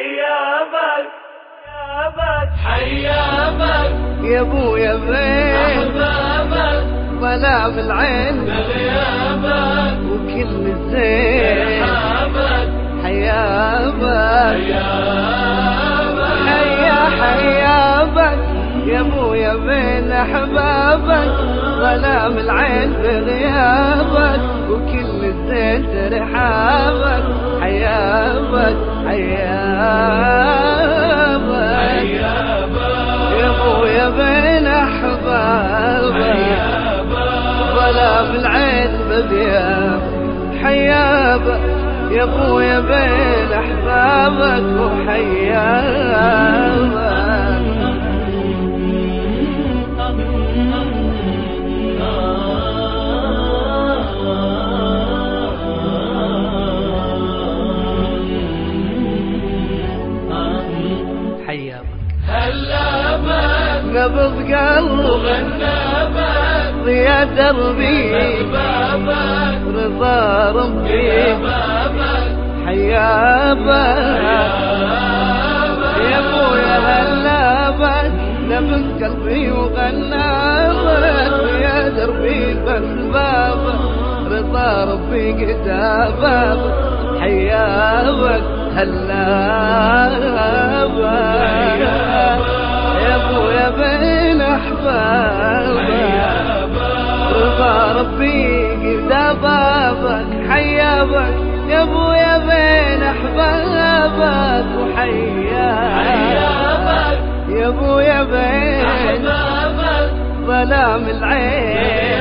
حيابك حيابك يا ابويا بين احبابك ظلام العين بغيابك وكل الزين حيابك حيابك حيابك يا ابويا بين احبابك ظلام العين بغيابك وكل الزين ترحابك حيابك يا ابويا بين احبابك ظلام العين بغيابك حيابك يا ابويا بين احبابك وحيابك نبض قلب غنابك ضيا دربي رضا ربي حيابك يا ابويا هلابك نبض قلبي وغنابك ضيا دربي بس بابك رضا ربي كتابك حيابك هلابك يا ابويا بين احبابك رضا ربي قدا بابك حيابك يا ابويا بين احبابك وحيابك يا ابويا بين ظلام العين